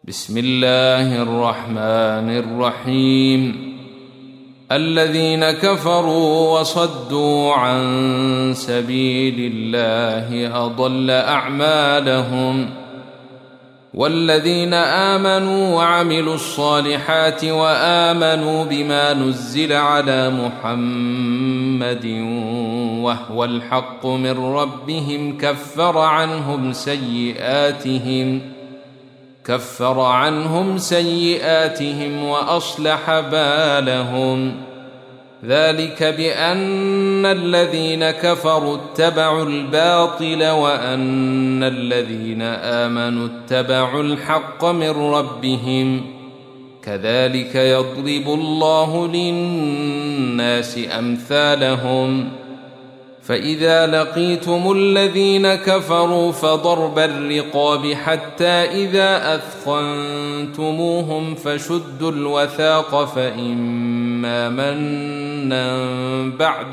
بسم الله الرحمن الرحيم. الذين كفروا وصدوا عن سبيل الله أضل أعمالهم، والذين آمنوا وعملوا الصالحات وآمنوا بما نزل على محمد وهو الحق من ربهم كفر عنهم سيئاتهم وأصلح بالهم. ذلك بأن الذين كفروا اتبعوا الباطل وأن الذين آمنوا اتبعوا الحق من ربهم، كذلك يضرب الله للناس أمثالهم. فإذا لقيتم الذين كفروا فضرب الرقاب حتى إذا أثخنتموهم فشدوا الوثاق فإما منا بعد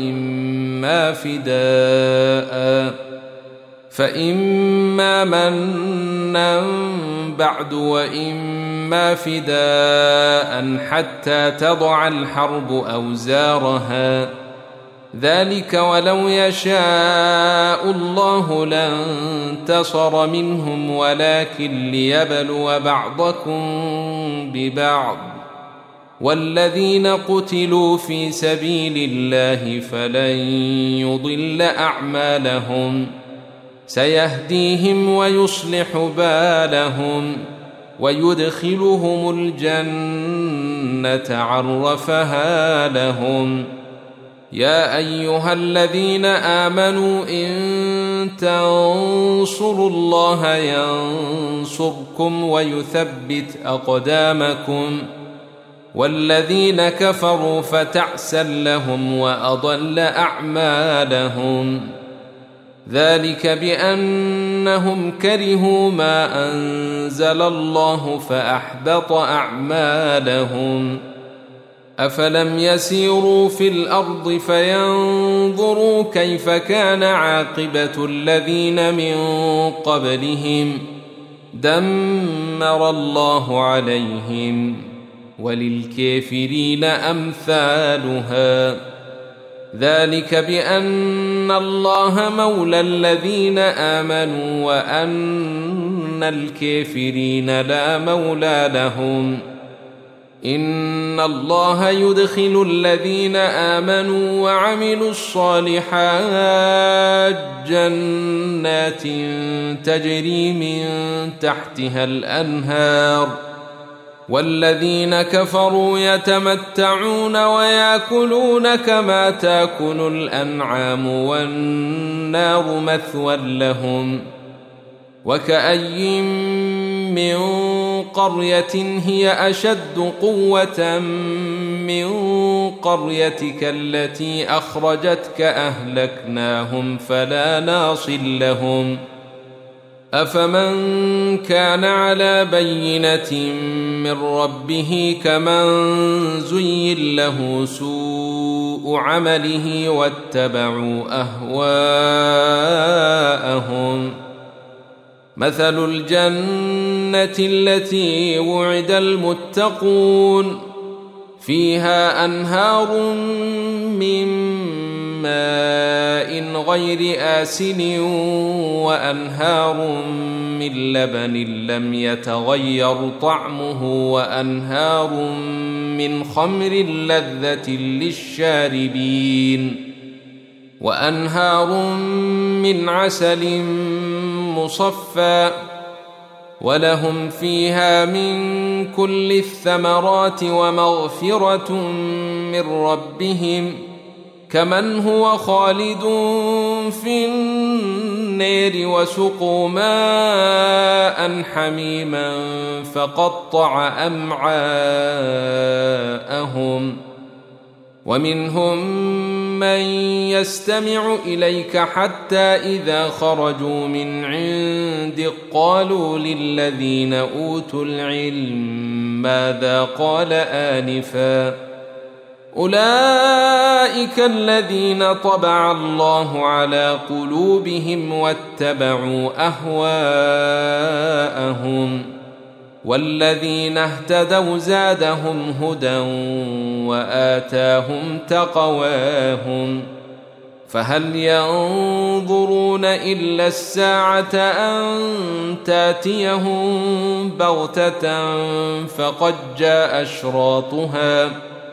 وإما فداء حتى تضع الحرب أوزارها. ذلك ولو يشاء الله لانتصر منهم ولكن ليبلو بعضكم ببعض. والذين قتلوا في سبيل الله فلن يضل أعمالهم، سيهديهم ويصلح بالهم ويدخلهم الجنة عرفها لهم. يا أيها الذين آمنوا إن تنصروا الله ينصركم ويثبت أقدامكم. والذين كفروا فتعسا لهم وأضل أعمالهم. ذلك بأنهم كرهوا ما أنزل الله فأحبط أعمالهم. أفلم يسيروا في الأرض فينظروا كيف كان عاقبة الذين من قبلهم، دمر الله عليهم وللكافرين أمثالها. ذلك بأن الله مولى الذين آمنوا وأن الكافرين لا مولى لهم. إن الله يدخل الذين آمنوا وعملوا الصالحات جنات تجري من تحتها الأنهار، والذين كفروا يتمتعون ويأكلون كما تأكل الأنعام والنار مثوى لهم. وكأي من قرية هي أشد قوة من قريتك التي أخرجتك أهلكناهم فلا ناصر لهم. أفمن كان على بينة من ربه كمن زين له سوء عمله واتبعوا أهواءهم. مثل الجنة التي وعد المتقون فيها أنهار من ماء غير آسن وأنهار من لبن لم يتغير طعمه وأنهار من خمر لذة للشاربين وأنهار من عسل مصفى ولهم فيها من كل الثمرات ومغفرة من ربهم كمن هو خالد في النار وسقوا ماء حميما فقطع أمعاءهم. ومنهم من يستمع إليك حتى إذا خرجوا من عندك قالوا للذين أوتوا العلم ماذا قال آنفا أولئك الذين طبع الله على قلوبهم واتبعوا أهواءهم والذين اهتدوا زادهم هدى وآتاهم تقواهم فهل ينظرون إلا الساعة أن تأتيهم بغتة فقد جاء أشراطها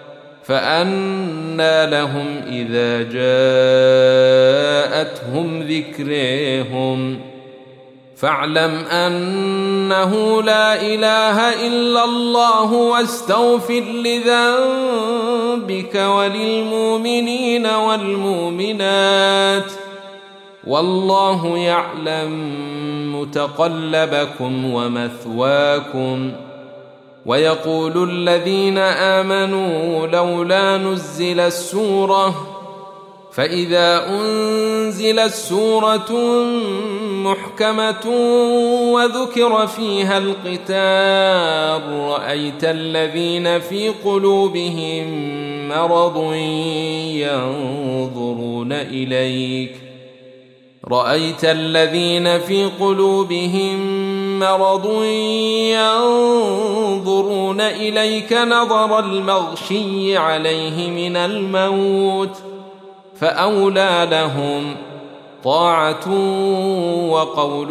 فأنى لهم إذا جاءتهم ذكرهم فاعلم أنه لا إله إلا الله واستغفر لذنبك وللمؤمنين والمؤمنات والله يعلم متقلبكم ومثواكم. ويقول الذين آمنوا لولا نزلت سورة فإذا أنزلت سورة محكمة وذكر فيها القتال رأيت الذين في قلوبهم مرض ينظرون إليك نظر المغشي عليه من الموت فأولى لهم طاعة وقول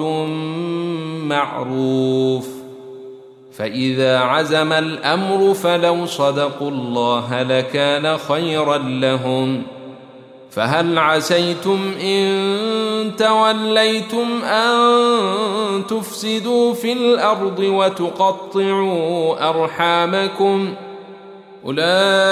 معروف. فإذا عزم الأمر فلو صدقوا الله لكان خيرا لهم. فهل عسيتم إن توليتم أن تفسدوا في الأرض وتقطعوا أرحامكم أولئك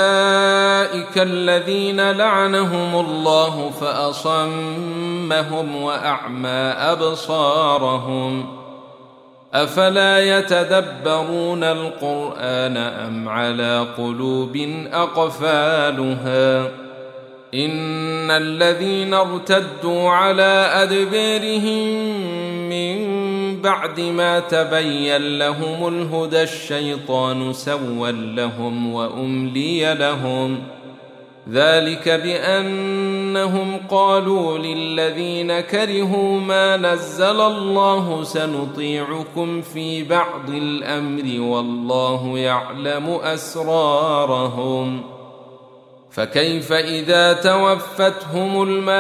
الذين لعنهم الله فأصمهم وأعمى أبصارهم أفلا يتدبرون القرآن أم على قلوب أقفالها إن الذين ارتدوا على أدبارهم من بعد ما تبين لهم الهدى الشيطان سول لهم وأملي لهم ذلك بأنهم قالوا للذين كرهوا ما نزل الله سنطيعكم في بعض الأمر والله يعلم أسرارهم فكيف إذا توفتهم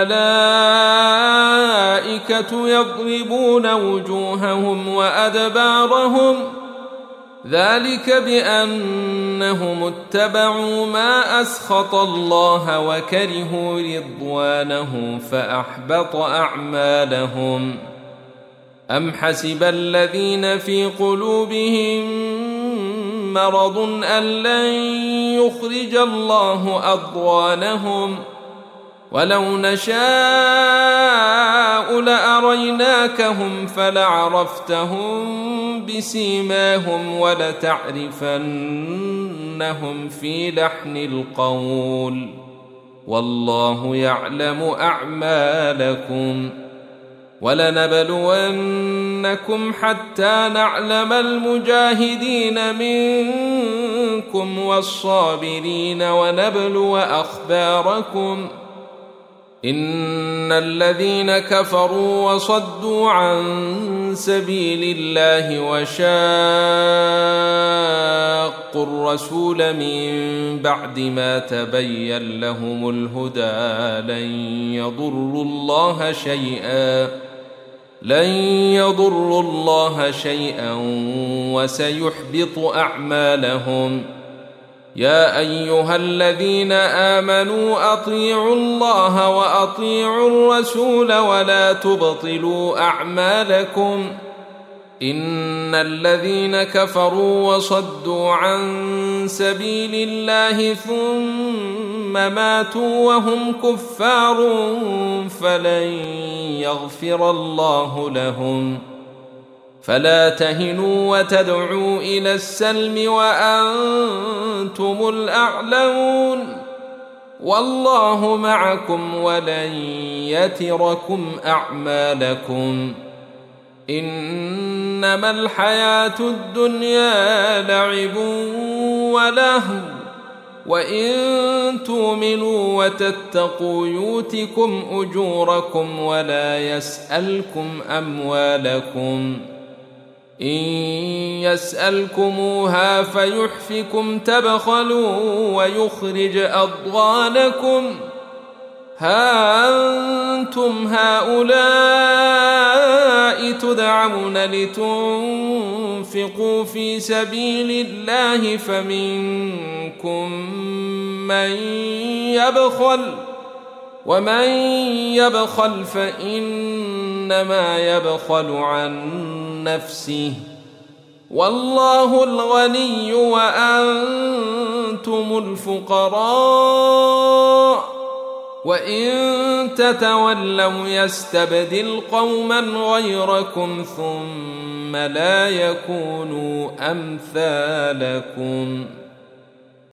الملائكة يضربون وجوههم وأدبارهم ذلك بأنهم اتبعوا ما أسخط الله وكرهوا رضوانه فأحبط أعمالهم. أم حسب الذين في قلوبهم مرض أن لن يخرج الله أضغانهم ولو نشاء لأريناكهم فلعرفتهم بسيماهم ولتعرفنهم في لحن القول والله يعلم أعمالكم. ولنبلونكم حتى نعلم المجاهدين منكم والصابرين ونبلو أخباركم إن الذين كفروا وصدوا عن سبيل الله وشاقوا الرسول من بعد ما تبين لهم الهدى لن يضروا الله شيئا وسيحبط أعمالهم. يا أيها الذين آمنوا أطيعوا الله وأطيعوا الرسول ولا تبطلوا أعمالكم إن الذين كفروا وصدوا عن سبيل الله ثم ماتوا وهم كفار فلن يغفر الله لهم. فلا تهنوا وتدعوا إلى السلم وأنتم الأعلون والله معكم ولن يتركم أعمالكم. إنما الحياة الدنيا لعب ولهو وإن تؤمنوا وتتقوا يؤتكم أجوركم ولا يسألكم أموالكم إن يسألكموها فيحفكم تبخلوا ويخرج أضغانكم ها أنتم هؤلاء تدعون لتنفقوا في سبيل الله فمنكم من يبخل ومن يبخل فإنما يبخل عن نفسه والله الغني وأنتم الفقراء وإن تتولوا يستبدل قوما غيركم ثم لا يكونوا أمثالكم